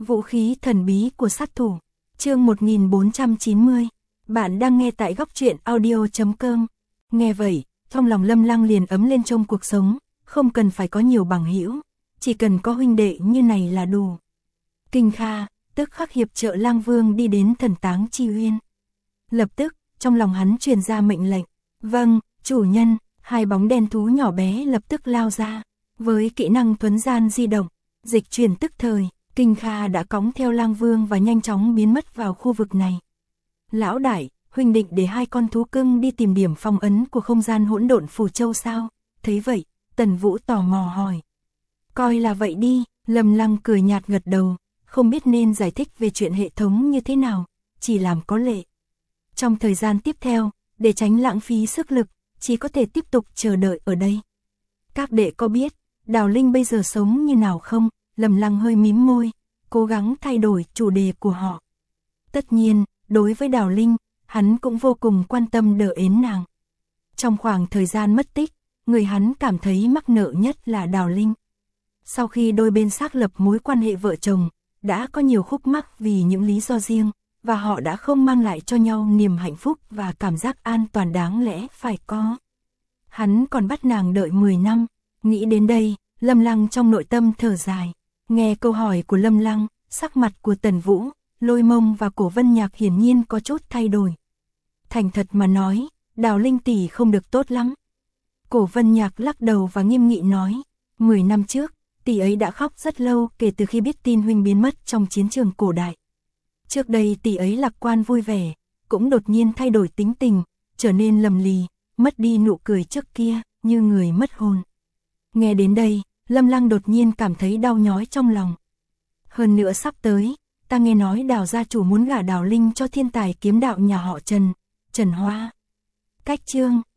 Vũ khí thần bí của sát thủ. Chương 1490. Bạn đang nghe tại góc truyện audio.com. Nghe vậy, trong lòng Lâm Lăng liền ấm lên trong cuộc sống, không cần phải có nhiều bằng hữu, chỉ cần có huynh đệ như này là đủ. Kinh Kha, tức khắc hiệp trợ Lang Vương đi đến Thần Táng Chi Uyên. Lập tức, trong lòng hắn truyền ra mệnh lệnh. Vâng, chủ nhân. Hai bóng đen thú nhỏ bé lập tức lao ra. Với kỹ năng thuấn gian di động, dịch chuyển tức thời, Kinh Kha đã cõng theo Lang Vương và nhanh chóng biến mất vào khu vực này. Lão đại, huynh định để hai con thú cưng đi tìm điểm phong ấn của không gian hỗn độn Phù Châu sao? Thấy vậy, Tần Vũ tò mò hỏi. Coi là vậy đi, Lâm Lăng cười nhạt gật đầu, không biết nên giải thích về chuyện hệ thống như thế nào, chỉ làm có lệ. Trong thời gian tiếp theo, để tránh lãng phí sức lực, chỉ có thể tiếp tục chờ đợi ở đây. Các đệ có biết, Đào Linh bây giờ sống như nào không? Lâm Lăng hơi mím môi, cố gắng thay đổi chủ đề của họ. Tất nhiên, đối với Đào Linh, hắn cũng vô cùng quan tâm đỡ ến nàng. Trong khoảng thời gian mất tích, người hắn cảm thấy mắc nợ nhất là Đào Linh. Sau khi đôi bên xác lập mối quan hệ vợ chồng, đã có nhiều khúc mắc vì những lý do riêng, và họ đã không mang lại cho nhau niềm hạnh phúc và cảm giác an toàn đáng lẽ phải có. Hắn còn bắt nàng đợi 10 năm, nghĩ đến đây, Lâm Lăng trong nội tâm thở dài. Nghe câu hỏi của Lâm Lăng, sắc mặt của Tần Vũ, Lôi Mông và Cổ Vân Nhạc hiển nhiên có chút thay đổi. Thành thật mà nói, Đào Linh tỷ không được tốt lắm. Cổ Vân Nhạc lắc đầu và nghiêm nghị nói, 10 năm trước, tỷ ấy đã khóc rất lâu kể từ khi biết tin huynh biến mất trong chiến trường cổ đại. Trước đây tỷ ấy lạc quan vui vẻ, cũng đột nhiên thay đổi tính tình, trở nên lầm lì, mất đi nụ cười trước kia, như người mất hồn. Nghe đến đây, Lâm Lăng đột nhiên cảm thấy đau nhói trong lòng. Hơn nữa sắp tới, ta nghe nói Đào gia chủ muốn gả Đào Linh cho thiên tài kiếm đạo nhà họ Trần, Trần Hoa. Cách chương